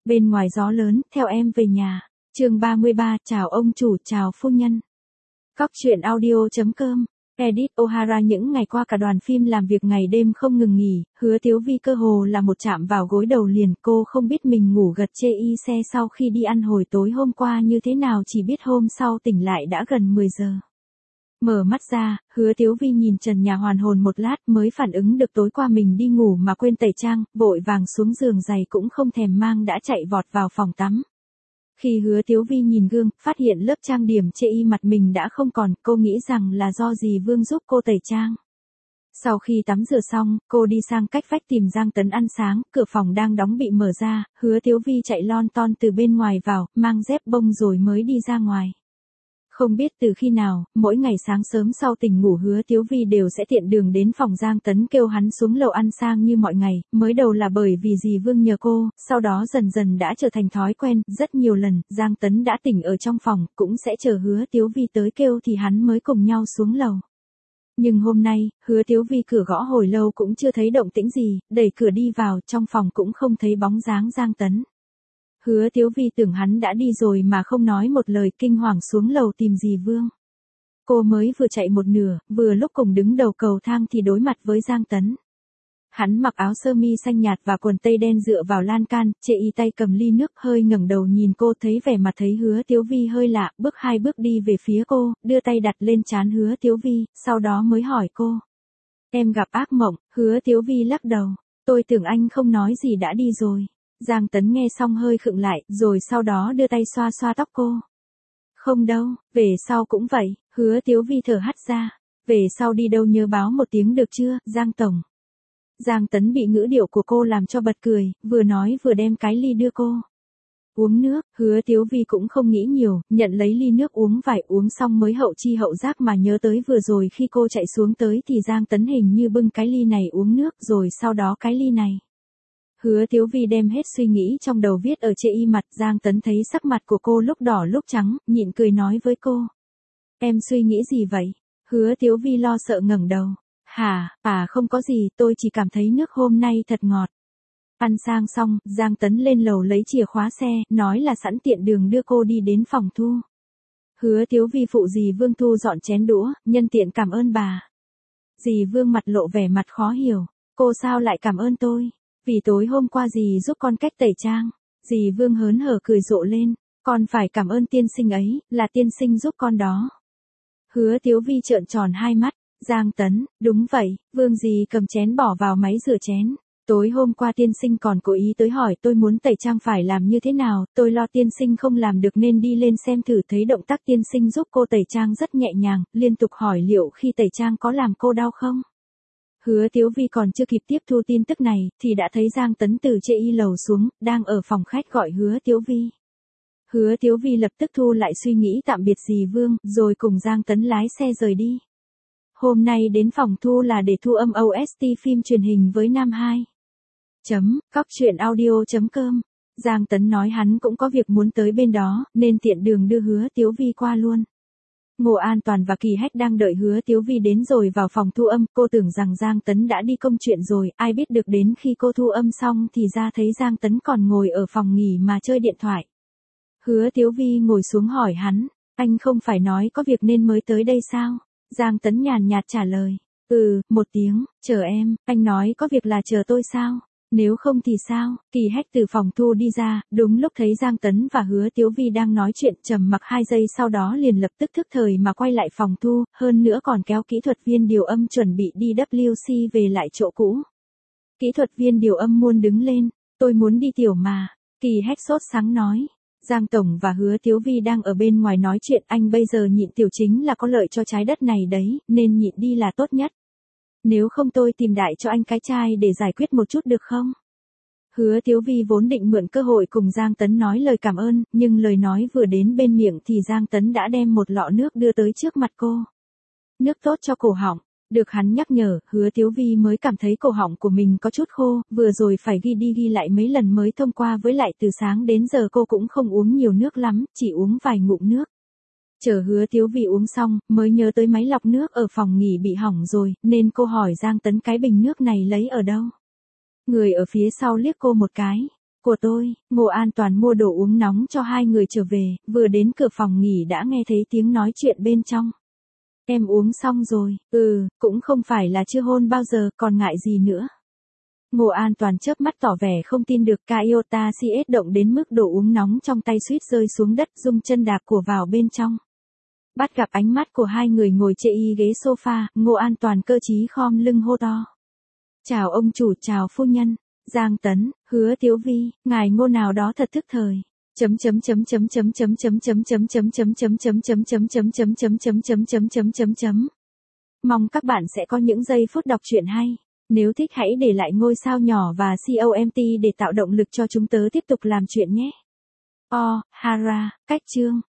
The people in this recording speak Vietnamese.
Bên ngoài gió lớn, theo em về nhà. Chương 33, chào ông chủ, chào phu nhân. Cóc truyện audio.com. Edit O'Hara. Những ngày qua cả đoàn phim làm việc ngày đêm không ngừng nghỉ, Hứa Tiếu Vi cơ hồ là một chạm vào gối đầu liền. Cô không biết mình ngủ gật chê y xe sau khi đi ăn hồi tối hôm qua như thế nào, chỉ biết hôm sau tỉnh lại đã gần 10 giờ. Mở mắt ra, Hứa Tiếu Vi nhìn trần nhà hoàn hồn một lát mới phản ứng được tối qua mình đi ngủ mà quên tẩy trang, vội vàng xuống giường, giày cũng không thèm mang đã chạy vọt vào phòng tắm. Khi Hứa Tiếu Vi nhìn gương, phát hiện lớp trang điểm chê y mặt mình đã không còn, cô nghĩ rằng là do dì Vương giúp cô tẩy trang. Sau khi tắm rửa xong, cô đi sang cách vách tìm Giang Tấn ăn sáng, cửa phòng đang đóng bị mở ra, Hứa Tiếu Vi chạy lon ton từ bên ngoài vào, mang dép bông rồi mới đi ra ngoài. Không biết từ khi nào, mỗi ngày sáng sớm sau tỉnh ngủ Hứa Tiếu Vi đều sẽ tiện đường đến phòng Giang Tấn kêu hắn xuống lầu ăn sang như mọi ngày, mới đầu là bởi vì dì Vương nhờ cô, sau đó dần dần đã trở thành thói quen, rất nhiều lần, Giang Tấn đã tỉnh ở trong phòng, cũng sẽ chờ Hứa Tiếu Vi tới kêu thì hắn mới cùng nhau xuống lầu. Nhưng hôm nay, Hứa Tiếu Vi cửa gõ hồi lâu cũng chưa thấy động tĩnh gì, đẩy cửa đi vào, trong phòng cũng không thấy bóng dáng Giang Tấn. Hứa Tiếu Vi tưởng hắn đã đi rồi mà không nói một lời, kinh hoàng xuống lầu tìm dì Vương. Cô mới vừa chạy một nửa, vừa lúc cùng đứng đầu cầu thang thì đối mặt với Giang Tấn. Hắn mặc áo sơ mi xanh nhạt và quần tây đen dựa vào lan can, chê y tay cầm ly nước, hơi ngẩng đầu nhìn cô, thấy vẻ mặt thấy Hứa Tiếu Vi hơi lạ, bước 2 bước đi về phía cô, đưa tay đặt lên trán Hứa Tiếu Vi, sau đó mới hỏi cô. Em gặp ác mộng? Hứa Tiếu Vi lắc đầu. Tôi tưởng anh không nói gì đã đi rồi. Giang Tấn nghe xong hơi khựng lại, rồi sau đó đưa tay xoa xoa tóc cô. Không đâu, về sau cũng vậy. Hứa Tiếu Vi thở hắt ra. Về sau đi đâu nhớ báo một tiếng được chưa, Giang Tổng. Giang Tấn bị ngữ điệu của cô làm cho bật cười, vừa nói vừa đem cái ly đưa cô. Uống nước. Hứa Tiếu Vi cũng không nghĩ nhiều, nhận lấy ly nước uống vài, uống xong mới hậu chi hậu giác mà nhớ tới vừa rồi khi cô chạy xuống tới thì Giang Tấn hình như bưng cái ly này uống nước, rồi sau đó cái ly này. Hứa Tiếu Vi đem hết suy nghĩ trong đầu viết ở chê y mặt. Giang Tấn thấy sắc mặt của cô lúc đỏ lúc trắng, nhịn cười nói với cô. Em suy nghĩ gì vậy? Hứa Tiếu Vi lo sợ ngẩng đầu. Không có gì, tôi chỉ cảm thấy nước hôm nay thật ngọt. Ăn sang xong, Giang Tấn lên lầu lấy chìa khóa xe, nói là sẵn tiện đường đưa cô đi đến phòng Thu. Hứa Tiếu Vi phụ dì Vương thu dọn chén đũa, nhân tiện cảm ơn bà. Dì Vương mặt lộ vẻ mặt khó hiểu. Cô sao lại cảm ơn tôi? Vì tối hôm qua dì giúp con cách tẩy trang. Dì Vương hớn hở cười rộ lên. Con phải cảm ơn tiên sinh ấy, là tiên sinh giúp con đó. Hứa Tiếu Vi trợn tròn hai mắt. Giang Tấn, đúng vậy, Vương dì cầm chén bỏ vào máy rửa chén. Tối hôm qua tiên sinh còn cố ý tới hỏi tôi muốn tẩy trang phải làm như thế nào, tôi lo tiên sinh không làm được nên đi lên xem thử, thấy động tác tiên sinh giúp cô tẩy trang rất nhẹ nhàng, liên tục hỏi liệu khi tẩy trang có làm cô đau không. Hứa Tiếu Vi còn chưa kịp tiếp thu tin tức này, thì đã thấy Giang Tấn từ chê y lầu xuống, đang ở phòng khách gọi Hứa Tiếu Vi. Hứa Tiếu Vi lập tức thu lại suy nghĩ tạm biệt dì Vương, rồi cùng Giang Tấn lái xe rời đi. Hôm nay đến phòng Thu là để thu âm OST phim truyền hình với Nam 2. Cóc truyện audio.com. Giang Tấn nói hắn cũng có việc muốn tới bên đó, nên tiện đường đưa Hứa Tiếu Vi qua luôn. Ngô An Toàn và Kỳ Hách đang đợi Hứa Tiếu Vi đến rồi vào phòng thu âm, cô tưởng rằng Giang Tấn đã đi công chuyện rồi, ai biết được đến khi cô thu âm xong thì ra thấy Giang Tấn còn ngồi ở phòng nghỉ mà chơi điện thoại. Hứa Tiếu Vi ngồi xuống hỏi hắn, anh không phải nói có việc nên mới tới đây sao? Giang Tấn nhàn nhạt trả lời, một tiếng, chờ em, anh nói có việc là chờ tôi sao? Nếu không thì sao? Kỳ Hách từ phòng thu đi ra, đúng lúc thấy Giang Tấn và Hứa Tiếu Vi đang nói chuyện, trầm mặc 2 giây sau đó liền lập tức thức thời mà quay lại phòng thu, hơn nữa còn kéo kỹ thuật viên điều âm chuẩn bị đi WC về lại chỗ cũ. Kỹ thuật viên điều âm muốn đứng lên, tôi muốn đi tiểu mà. Kỳ Hách sốt sắng nói. Giang Tổng và Hứa Tiếu Vi đang ở bên ngoài nói chuyện, anh bây giờ nhịn tiểu chính là có lợi cho trái đất này đấy, nên nhịn đi là tốt nhất. Nếu không tôi tìm đại cho anh cái chai để giải quyết một chút được không? Hứa Tiếu Vi vốn định mượn cơ hội cùng Giang Tấn nói lời cảm ơn, nhưng lời nói vừa đến bên miệng thì Giang Tấn đã đem một lọ nước đưa tới trước mặt cô. Nước tốt cho cổ họng. Được hắn nhắc nhở, Hứa Tiếu Vi mới cảm thấy cổ họng của mình có chút khô, vừa rồi phải ghi đi ghi lại mấy lần mới thông qua, với lại từ sáng đến giờ cô cũng không uống nhiều nước lắm, chỉ uống vài ngụm nước. Chờ Hứa Tiếu Vi uống xong, mới nhớ tới máy lọc nước ở phòng nghỉ bị hỏng rồi, nên cô hỏi Giang Tấn cái bình nước này lấy ở đâu. Người ở phía sau liếc cô một cái. của tôi, Ngô An Toàn mua đồ uống nóng cho hai người trở về, vừa đến cửa phòng nghỉ đã nghe thấy tiếng nói chuyện bên trong. Em uống xong rồi, cũng không phải là chưa hôn bao giờ, còn ngại gì nữa. Ngô An Toàn chớp mắt tỏ vẻ không tin được, Toyota CS động đến mức đồ uống nóng trong tay suýt rơi xuống đất, rung chân đạp của vào bên trong. Bắt gặp ánh mắt của hai người ngồi chê y ghế sofa, Ngô An Toàn cơ trí khom lưng hô to. Chào ông chủ, chào phu nhân, Giang Tấn, Hứa Tiếu Vi, ngài Ngô nào đó thật thức thời. Mong các bạn sẽ có những giây phút đọc truyện hay. Nếu thích hãy để lại ngôi sao nhỏ và comment để tạo động lực cho chúng tớ tiếp tục làm chuyện nhé. Hara, cách chương.